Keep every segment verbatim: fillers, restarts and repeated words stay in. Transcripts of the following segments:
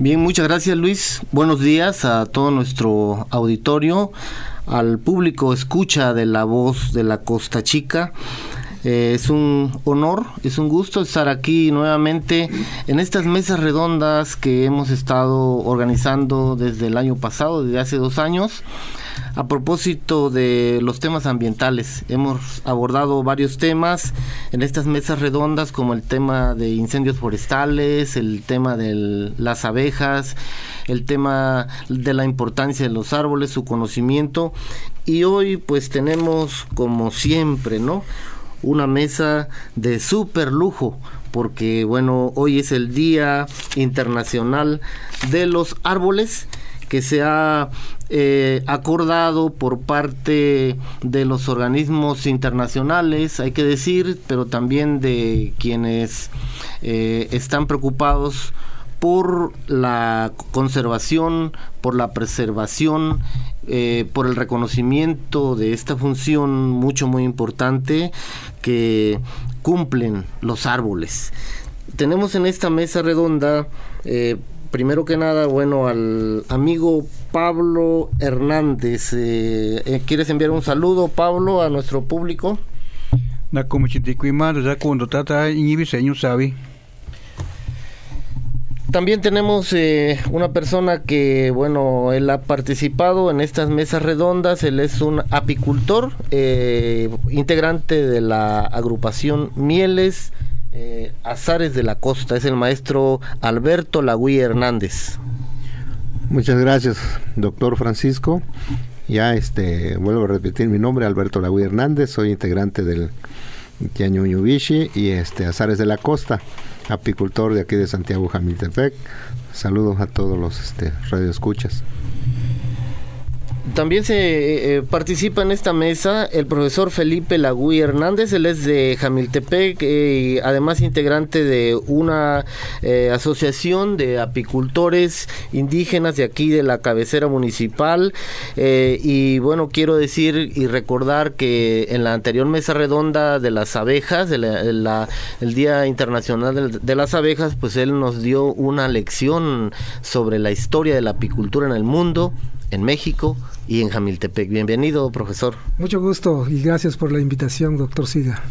Bien, muchas gracias, Luis. Buenos días a todo nuestro auditorio, al público escucha de La Voz de la Costa Chica. Eh, es un honor, es un gusto estar aquí nuevamente en estas mesas redondas que hemos estado organizando desde el año pasado, desde hace dos años, a propósito de los temas ambientales. Hemos abordado varios temas en estas mesas redondas, como el tema de incendios forestales, el tema de las abejas, el tema de la importancia de los árboles, su conocimiento, y hoy pues tenemos, como siempre, ¿no?, una mesa de súper lujo, porque bueno, hoy es el Día Internacional de los Árboles, que se ha eh, acordado por parte de los organismos internacionales, hay que decir, pero también de quienes eh, están preocupados por la conservación, por la preservación, eh, por el reconocimiento de esta función mucho, muy importante que cumplen los árboles. Tenemos en esta mesa redonda, eh, primero que nada, bueno, al amigo Pablo Hernández. Eh, eh, ¿Quieres enviar un saludo, Pablo, a nuestro público? También tenemos eh, una persona que, bueno, él ha participado en estas mesas redondas. Él es un apicultor, eh, integrante de la agrupación Mieles eh, Azares de la Costa. Es el maestro Alberto Lagüí Hernández. Muchas gracias, doctor Francisco. Ya este vuelvo a repetir mi nombre, Alberto Lagüí Hernández. Soy integrante del Tiañuñubishi y este Azares de la Costa, apicultor de aquí de Santiago Jamiltepec. Saludos a todos los este, radioescuchas. También se eh, participa en esta mesa el profesor Felipe Lagüí Hernández. Él es de Jamiltepec eh, y además integrante de una eh, asociación de apicultores indígenas de aquí de la cabecera municipal. Eh, y bueno, quiero decir y recordar que en la anterior mesa redonda de las abejas, de la, de la, el Día Internacional de, de las Abejas, pues él nos dio una lección sobre la historia de la apicultura en el mundo, en México y en Jamiltepec. Bienvenido, profesor. Mucho gusto y gracias por la invitación, doctor Siga.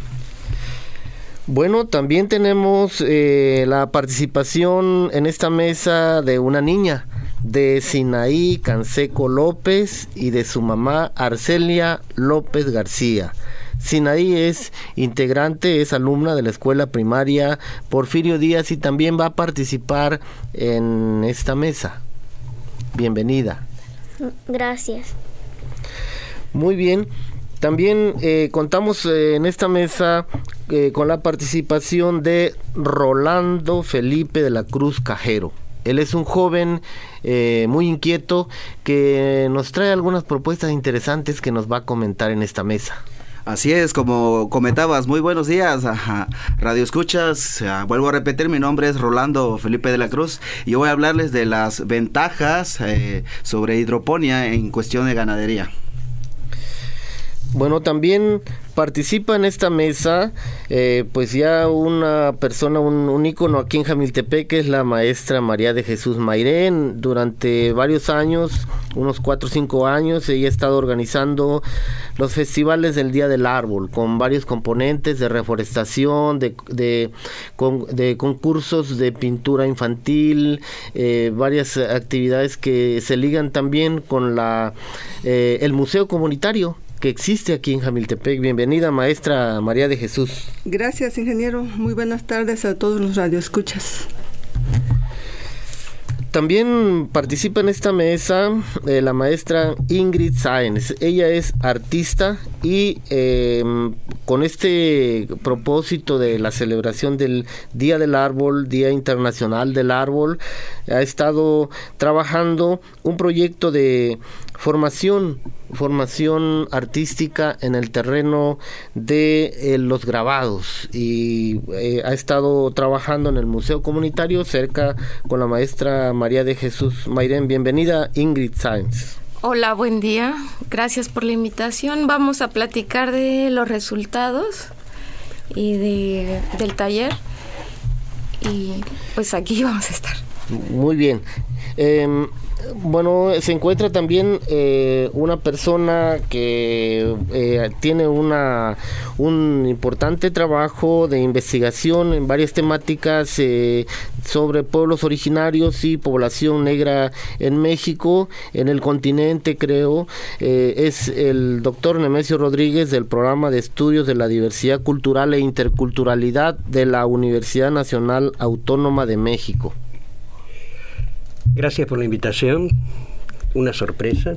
Bueno, también tenemos eh, la participación en esta mesa de una niña, de Sinaí Canseco López y de su mamá Arcelia López García. Sinaí es integrante, es alumna de la escuela primaria Porfirio Díaz y también va a participar en esta mesa. Bienvenida. Gracias. Muy bien. También eh, contamos eh, en esta mesa eh, con la participación de Rolando Felipe de la Cruz Cajero. Él es un joven eh, muy inquieto que nos trae algunas propuestas interesantes que nos va a comentar en esta mesa. Así es, como comentabas, muy buenos días, ajá, Radio Escuchas. Uh, vuelvo a repetir, mi nombre es Rolando Felipe de la Cruz y yo voy a hablarles de las ventajas eh, sobre hidroponía en cuestión de ganadería. Bueno, también participa en esta mesa, eh, pues ya una persona, un, un ícono aquí en Jamiltepec, que es la maestra María de Jesús Mairén. Durante varios años, unos cuatro o cinco años, ella ha estado organizando los festivales del Día del Árbol, con varios componentes de reforestación, de, de, con, de concursos de pintura infantil, eh, varias actividades que se ligan también con la eh, el museo comunitario que existe aquí en Jamiltepec. Bienvenida, maestra María de Jesús. Gracias, ingeniero. Muy buenas tardes a todos los radioescuchas. También participa en esta mesa eh, la maestra Ingrid Sáenz. Ella es artista y eh, con este propósito de la celebración del Día del Árbol, Día Internacional del Árbol, ha estado trabajando un proyecto de formación formación artística en el terreno de eh, los grabados y eh, ha estado trabajando en el Museo Comunitario cerca con la maestra María de Jesús Mairén. Bienvenida, Ingrid Sáenz. Hola, buen día. Gracias por la invitación. Vamos a platicar de los resultados y de, del taller y pues aquí vamos a estar. Muy bien. Eh, bueno, se encuentra también eh, una persona que eh, tiene una un importante trabajo de investigación en varias temáticas eh, sobre pueblos originarios y población negra en México, en el continente, creo. Eh, es el doctor Nemesio Rodríguez, del programa de estudios de la diversidad cultural e interculturalidad de la Universidad Nacional Autónoma de México. Gracias por la invitación, una sorpresa,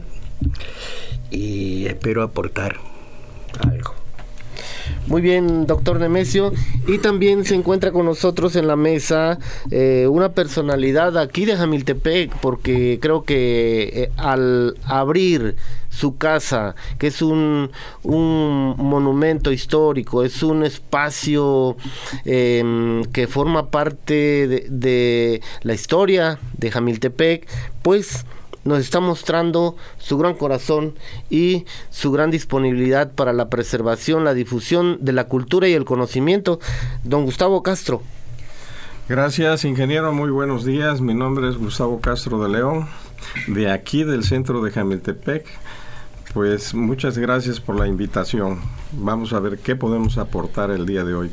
y espero aportar algo. Muy bien, doctor Nemesio. Y también se encuentra con nosotros en la mesa eh, una personalidad aquí de Jamiltepec, porque creo que eh, al abrir su casa, que es un, un monumento histórico, es un espacio eh, que forma parte de, de la historia de Jamiltepec, pues nos está mostrando su gran corazón y su gran disponibilidad para la preservación, la difusión de la cultura y el conocimiento. Don Gustavo Castro. Gracias, ingeniero, muy buenos días. Mi nombre es Gustavo Castro de León, de aquí del centro de Jamiltepec. Pues muchas gracias por la invitación. Vamos a ver qué podemos aportar el día de hoy.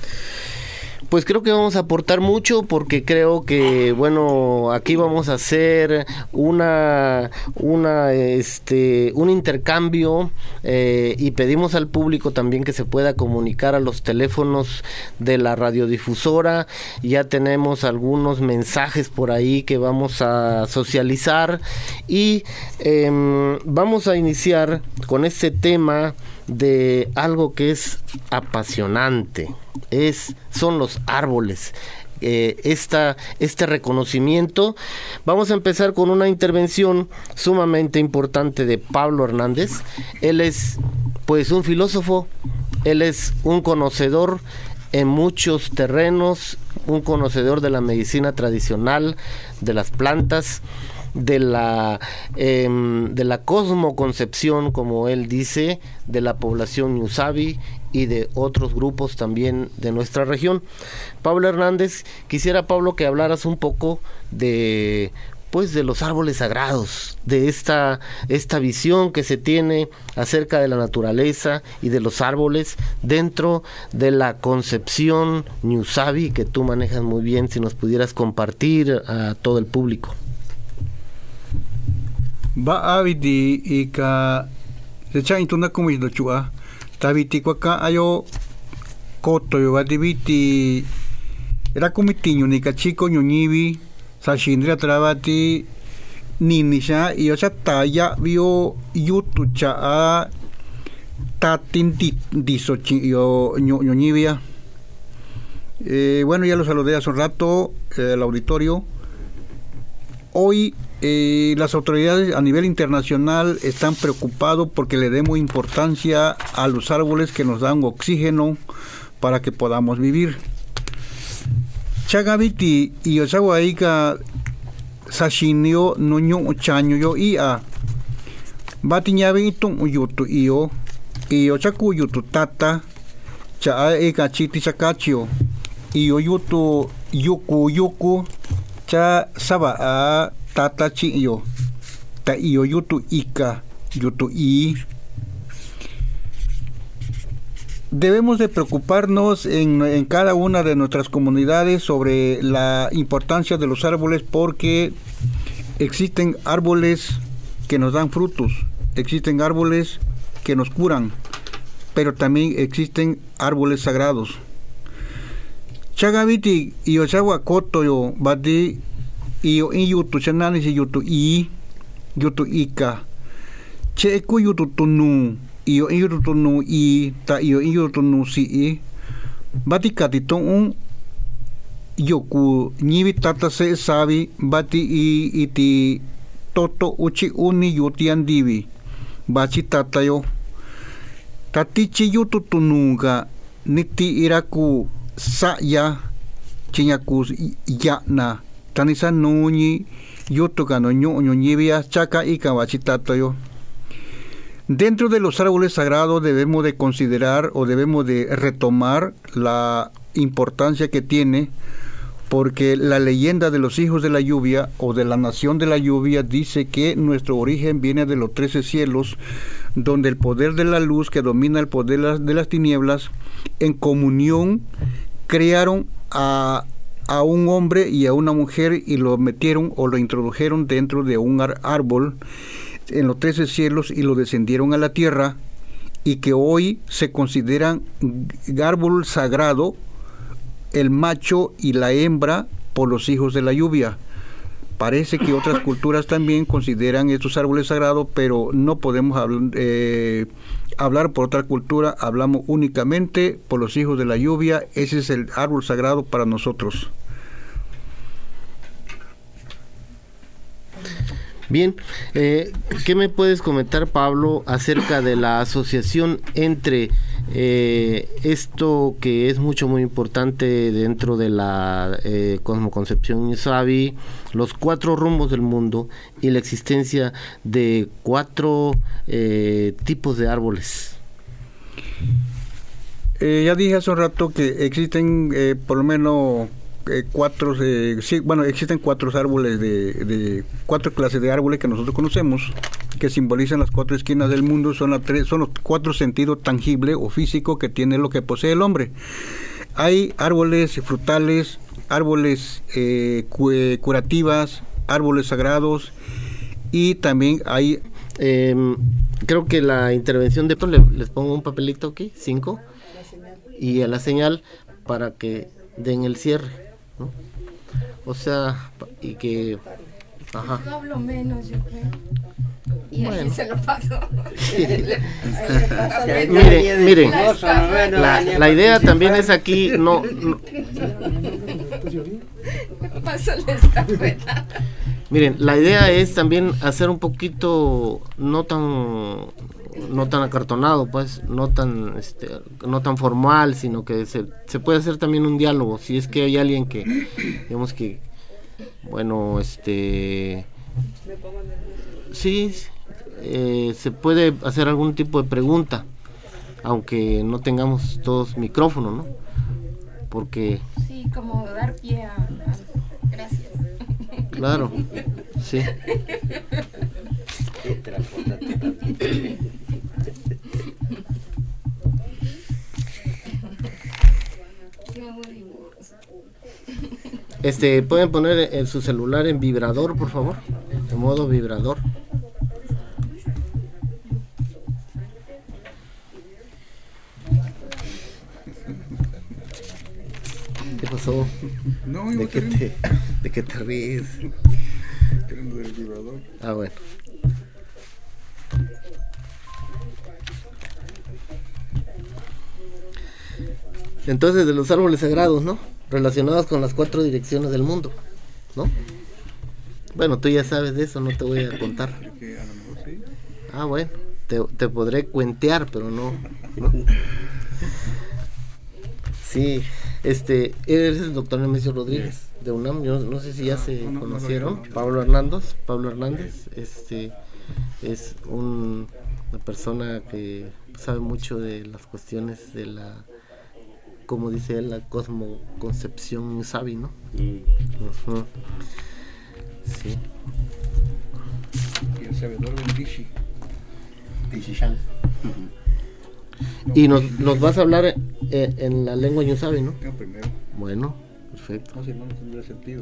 Pues creo que vamos a aportar mucho, porque creo que, bueno, aquí vamos a hacer una, una, este, un intercambio eh, y pedimos al público también que se pueda comunicar a los teléfonos de la radiodifusora. Ya tenemos algunos mensajes por ahí que vamos a socializar y eh, vamos a iniciar con este tema de algo que es apasionante. Es, son los árboles. Eh, esta, este reconocimiento. Vamos a empezar con una intervención sumamente importante de Pablo Hernández. Él es pues un filósofo, él es un conocedor en muchos terrenos, un conocedor de la medicina tradicional, de las plantas, de la eh, de la cosmoconcepción, como él dice, de la población ñusabi y de otros grupos también de nuestra región. Pablo Hernández, quisiera, Pablo, que hablaras un poco de pues de los árboles sagrados, de esta esta visión que se tiene acerca de la naturaleza y de los árboles dentro de la concepción ñusabi que tú manejas muy bien. Si nos pudieras compartir a todo el público. Ba avidi ika secha intuna kumido chua tabiti kwaka ayo koto yo badibiti era kumitiño ni kachiko ñuñibi sashindria trabati ninisha iyo chataya bio yutu cha tatinti diso yo ñuñibia. Eh, bueno, ya lo saludé hace un rato, eh, el auditorio. Hoy eh, las autoridades a nivel internacional están preocupados porque le demos importancia a los árboles que nos dan oxígeno para que podamos vivir. Chagabiti y Osawaika Sashinio Nuño Chaño yo ia Batiñabito Uyutu io y Ochaku Yutu Tata Cha Eka Chiti Chakachio y Oyutu Yuku Yuku Cha Saba a Tata Chiyo Ta io Yutu Ika Yutu I. Debemos de preocuparnos en, en cada una de nuestras comunidades sobre la importancia de los árboles, porque existen árboles que nos dan frutos, existen árboles que nos curan, pero también existen árboles sagrados. Chagabiti y Osawa Koto yo badi y yutu chanani si yutu i yutu ika cheku yutu tunu iyo yutu nu i ta iyo yutu nu si bati katito un yoku ñibi tata se sabi bati i iti toto uchi uni yuti andivi bachi tata yo tatichi yutu tununga niti iraku saya chinyaku yana tanisa nuñi yutu kano ñuño ñibia chaka ika bachi tata yo. Dentro de los árboles sagrados debemos de considerar o debemos de retomar la importancia que tiene, porque la leyenda de los hijos de la lluvia o de la nación de la lluvia dice que nuestro origen viene de los trece cielos, donde el poder de la luz que domina el poder de las, de las tinieblas, en comunión crearon a, a un hombre y a una mujer y lo metieron o lo introdujeron dentro de un ar- árbol en los trece cielos y lo descendieron a la tierra, y que hoy se consideran árbol sagrado el macho y la hembra por los hijos de la lluvia. Parece que otras culturas también consideran estos árboles sagrados, pero no podemos habl- eh, hablar por otra cultura, hablamos únicamente por los hijos de la lluvia. Ese es el árbol sagrado para nosotros. Bien, eh, ¿qué me puedes comentar, Pablo, acerca de la asociación entre eh, esto que es mucho muy importante dentro de la eh, cosmoconcepción Isabi, los cuatro rumbos del mundo y la existencia de cuatro eh, tipos de árboles? Eh, ya dije hace un rato que existen eh, por lo menos eh, cuatro, eh, sí, bueno, existen cuatro árboles de, de cuatro clases de árboles que nosotros conocemos, que simbolizan las cuatro esquinas del mundo. Son, las tres, son los cuatro sentidos tangibles o físicos que tiene lo que posee el hombre. Hay árboles frutales, árboles eh, cu curativas, árboles sagrados, y también hay... Eh, creo que la intervención de... Le, les pongo un papelito aquí, cinco, y a la señal para que den el cierre, ¿no? O sea, y que... Ajá. Yo hablo menos, yo creo. Y Bueno. ahí se lo paso. Miren, miren, la, la idea también es aquí, no, no Paso la estafeta. miren, la idea es también hacer un poquito no tan no tan acartonado, pues, no tan este, no tan formal, sino que se, se puede hacer también un diálogo, si es que hay alguien que, digamos que, bueno, este, sí, eh, se puede hacer algún tipo de pregunta, aunque no tengamos todos micrófono, ¿no? Porque... Sí, como dar pie a... a gracias. Claro, sí. Este, ¿pueden poner en su celular en vibrador, por favor? En modo vibrador. ¿Qué pasó? No, ¿De qué te, de qué te ríes? Ah, bueno. Entonces, de los árboles sagrados, ¿no? Relacionados con las cuatro direcciones del mundo, ¿no? Bueno, tú ya sabes de eso, no te voy a contar. Ah, bueno, te, te podré cuentear, pero no, ¿no? Sí, este, eres el doctor Nemesio Rodríguez de UNAM. Yo no sé si ya se conocieron. Pablo Hernández, Pablo Hernández, este, es un, una persona que sabe mucho de las cuestiones de la, como dice él, la cosmoconcepción Isabi, ¿no? Mm. Uh-huh. Sí. Y el sabedor del Dishi. Dishishan. Y nos, nos vas a hablar eh, en la lengua Ñusabi, ¿no? No, primero. Bueno, perfecto. No, si no, no tendría sentido.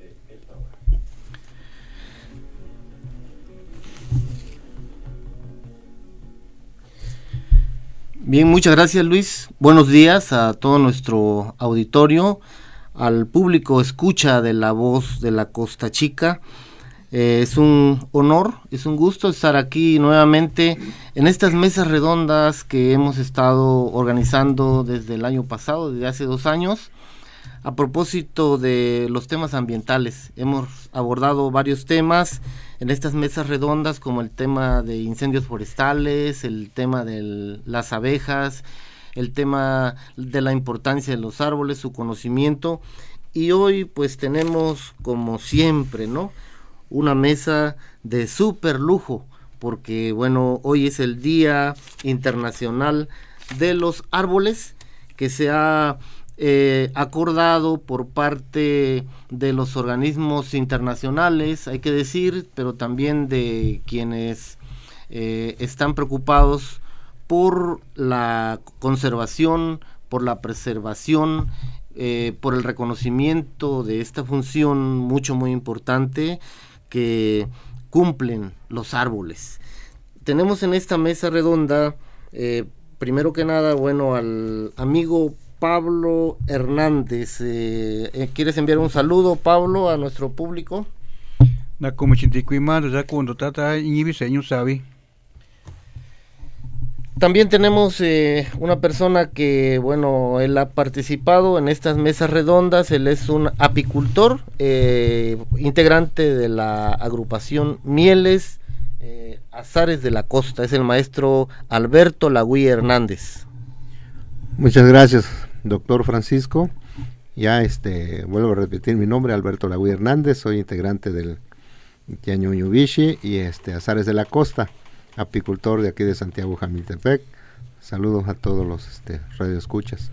Bien, muchas gracias, Luis. Buenos días a todo nuestro auditorio, al público escucha de La Voz de la Costa Chica. Eh, es un honor, es un gusto estar aquí nuevamente en estas mesas redondas que hemos estado organizando desde el año pasado, desde hace dos años, a propósito de los temas ambientales. Hemos abordado varios temas en estas mesas redondas, como el tema de incendios forestales, el tema de las abejas, el tema de la importancia de los árboles, su conocimiento, y hoy pues tenemos, como siempre, ¿no?, una mesa de súper lujo, porque bueno, hoy es el Día Internacional de los Árboles, que se ha eh, acordado por parte de los organismos internacionales, hay que decir, pero también de quienes eh, están preocupados por la conservación, por la preservación, eh, por el reconocimiento de esta función mucho, muy importante que cumplen los árboles. Tenemos en esta mesa redonda, eh, primero que nada, bueno, al amigo Pablo Hernández. Eh, eh, ¿Quieres enviar un saludo, Pablo, a nuestro público? También tenemos eh, una persona que, bueno, él ha participado en estas mesas redondas. Él es un apicultor, eh, integrante de la agrupación Mieles eh, Azares de la Costa. Es el maestro Alberto Lagüí Hernández. Muchas gracias, doctor Francisco. Ya este vuelvo a repetir mi nombre, Alberto Lagüí Hernández. Soy integrante del Tiañuñubishi y este Azares de la Costa, apicultor de aquí de Santiago Jamiltepec. Saludos a todos los este, radioescuchas.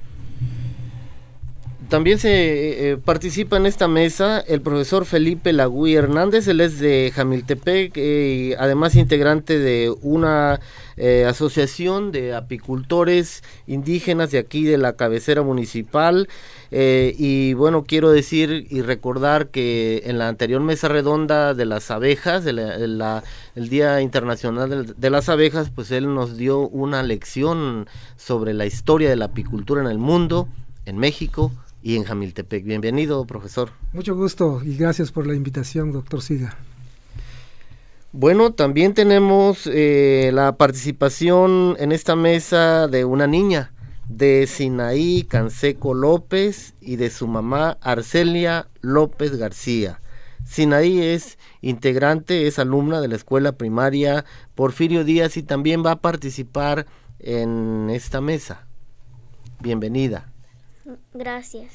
También se eh, participa en esta mesa el profesor Felipe Lagüí Hernández. Él es de Jamiltepec eh, y además integrante de una eh, asociación de apicultores indígenas de aquí de la cabecera municipal. Eh, y bueno, quiero decir y recordar que en la anterior mesa redonda de las abejas, de la, de la, el Día Internacional de, de las Abejas, pues él nos dio una lección sobre la historia de la apicultura en el mundo, en México y en Jamiltepec. Bienvenido, profesor. Mucho gusto y gracias por la invitación, doctor Siga. Bueno, también tenemos eh, la participación en esta mesa de una niña, de Sinaí Canseco López y de su mamá Arcelia López García. Sinaí es integrante, es alumna de la escuela primaria Porfirio Díaz y también va a participar en esta mesa. Bienvenida. Gracias.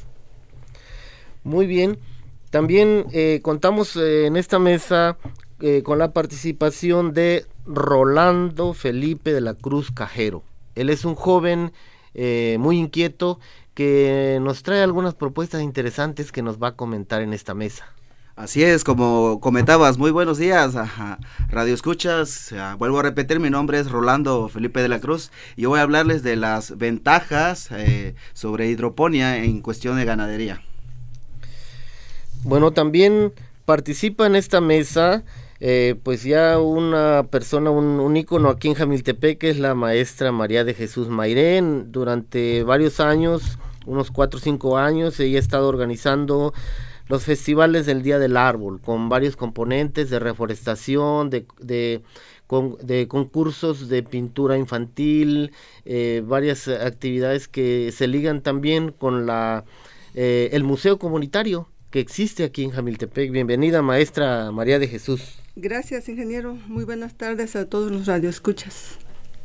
Muy bien. También eh, contamos eh, en esta mesa eh, con la participación de Rolando Felipe de la Cruz Cajero. Él es un joven eh, muy inquieto que nos trae algunas propuestas interesantes que nos va a comentar en esta mesa. Así es, como comentabas, muy buenos días, ajá, Radio Escuchas. Uh, vuelvo a repetir, mi nombre es Rolando Felipe de la Cruz y yo voy a hablarles de las ventajas eh, sobre hidroponía en cuestión de ganadería. Bueno, también participa en esta mesa eh, pues ya una persona, un, un ícono aquí en Jamiltepec, que es la maestra María de Jesús Mairén. Durante varios años, unos cuatro o cinco años, ella ha estado organizando los festivales del Día del Árbol, con varios componentes de reforestación, de, de, con, de concursos de pintura infantil, eh, varias actividades que se ligan también con la eh, el museo comunitario que existe aquí en Jamiltepec. Bienvenida, maestra María de Jesús. Gracias, ingeniero. Muy buenas tardes a todos los radioescuchas.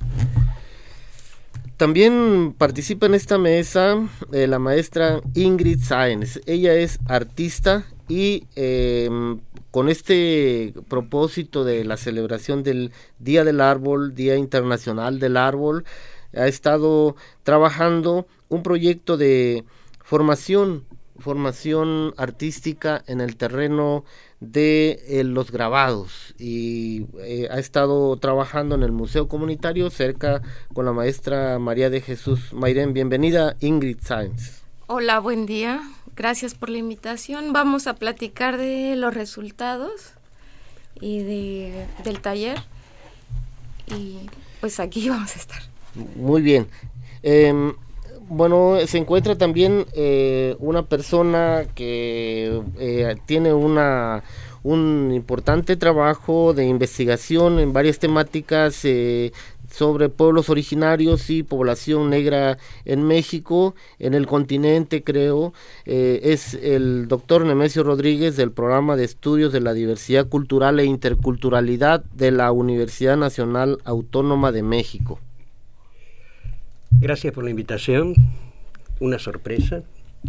También participa en esta mesa eh, la maestra Ingrid Sáenz. Ella es artista y eh, con este propósito de la celebración del Día del Árbol, Día Internacional del Árbol, ha estado trabajando un proyecto de formación, formación artística en el terreno de eh, los grabados, y eh, ha estado trabajando en el Museo Comunitario cerca con la maestra María de Jesús Mairén. Bienvenida, Ingrid Sáenz. Hola, buen día. gracias por la invitación. Vamos a platicar de los resultados y de, del taller. Y pues aquí vamos a estar. Muy bien. Eh, bueno, se encuentra también eh, una persona que eh, tiene una un importante trabajo de investigación en varias temáticas eh, sobre pueblos originarios y población negra en México, en el continente, creo. Eh, es el doctor Nemesio Rodríguez, del Programa de Estudios de la Diversidad Cultural e Interculturalidad de la Universidad Nacional Autónoma de México. Gracias por la invitación, una sorpresa,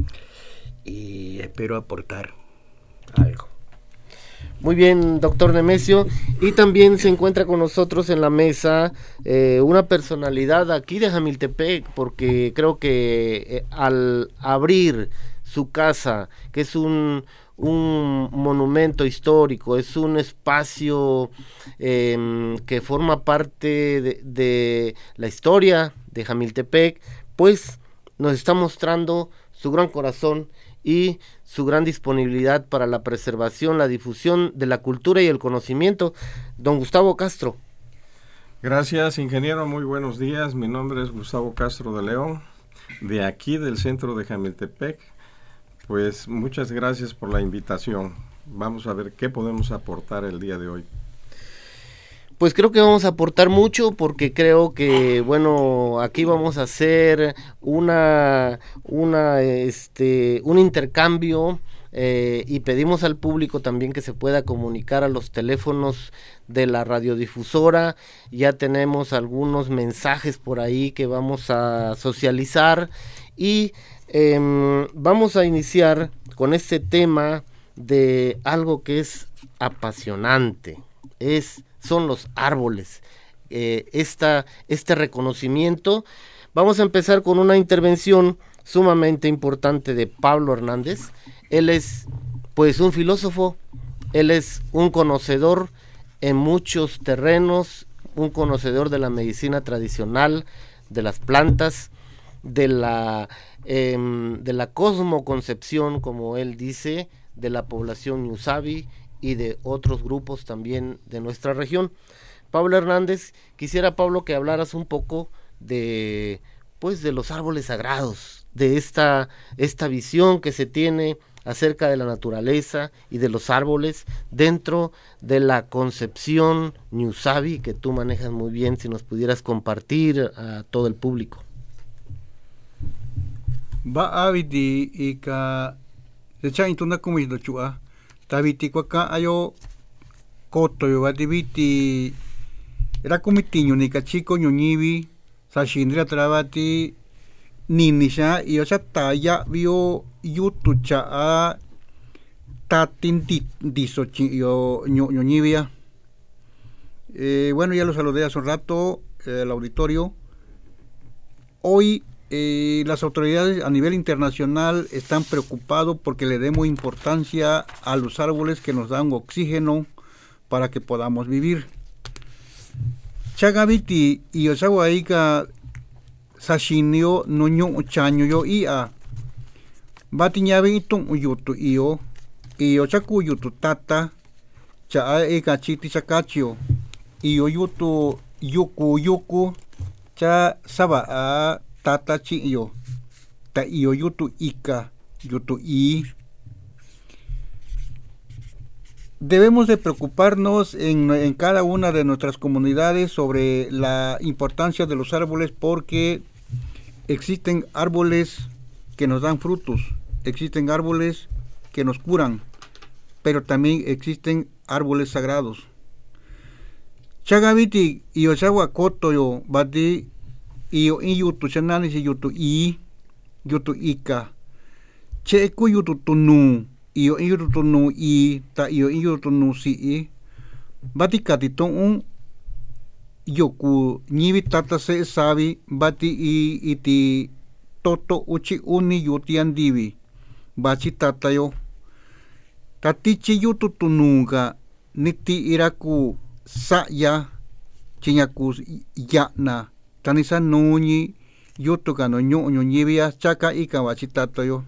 y espero aportar algo. Muy bien, doctor Nemesio. Y también se encuentra con nosotros en la mesa eh, una personalidad aquí de Jamiltepec, porque creo que eh, al abrir su casa, que es un, un monumento histórico, es un espacio eh, que forma parte de, de la historia de Jamiltepec, pues nos está mostrando su gran corazón y su gran disponibilidad para la preservación, la difusión de la cultura y el conocimiento. Don Gustavo Castro. Gracias, ingeniero, muy buenos días. Mi nombre es Gustavo Castro de León, de aquí del centro de Jamiltepec. Pues muchas gracias por la invitación. Vamos a ver qué podemos aportar el día de hoy. Pues creo que vamos a aportar mucho, porque creo que, bueno, aquí vamos a hacer una, una, este, un intercambio eh, y pedimos al público también que se pueda comunicar a los teléfonos de la radiodifusora. Ya tenemos algunos mensajes por ahí que vamos a socializar y eh, vamos a iniciar con este tema de algo que es apasionante, es son los árboles, eh, esta, este reconocimiento. Vamos a empezar con una intervención sumamente importante de Pablo Hernández. Él es pues un filósofo, él es un conocedor en muchos terrenos, un conocedor de la medicina tradicional, de las plantas, de la, eh, de la cosmoconcepción, como él dice, de la población ñusabi y de otros grupos también de nuestra región. Pablo Hernández, quisiera, Pablo, que hablaras un poco de pues de los árboles sagrados, de esta, esta visión que se tiene acerca de la naturaleza y de los árboles dentro de la concepción ñusabi que tú manejas muy bien, si nos pudieras compartir a todo el público. Va a vidi y ka de chain tuna como do chua tabiti kwa ka ayo koto yo vadiviti era comitiño ni kachiko ñoñivi sashindria trabati ninisha y ocha taya vio yutu cha a tatin diso yo ñoñivia. Eh, bueno, ya lo saludé hace un rato eh, el auditorio. Hoy Eh, las autoridades a nivel internacional están preocupados porque le demos importancia a los árboles que nos dan oxígeno para que podamos vivir. Chagaviti y Osawaika Sashinio Nuño Chaño yo ia Batiñabe itun uyutu iyo y Ochaku yutu tata cha eka chiti chakachio y oyutu yuku yuku cha saba a tata chiyo ta iyo yutu ika yutu i. Debemos de preocuparnos en, en cada una de nuestras comunidades sobre la importancia de los árboles, porque existen árboles que nos dan frutos, existen árboles que nos curan, pero también existen árboles sagrados. Chagaviti y Osawa Koto yo bati iyo in yutu chanani si yutu i yutu ika cheku yutu tunu iyo in yutu tunu i ta iyo in yutu tunu si i bati katito un yoku ñivi tata se sabi bati i iti toto uchi uni yuti andivi bachi tata yo tatichi yutu tununga niti iraku saya chinyaku yana tanisa nuñi yutu kano ñuñu ñivia chaka ika bachitato yo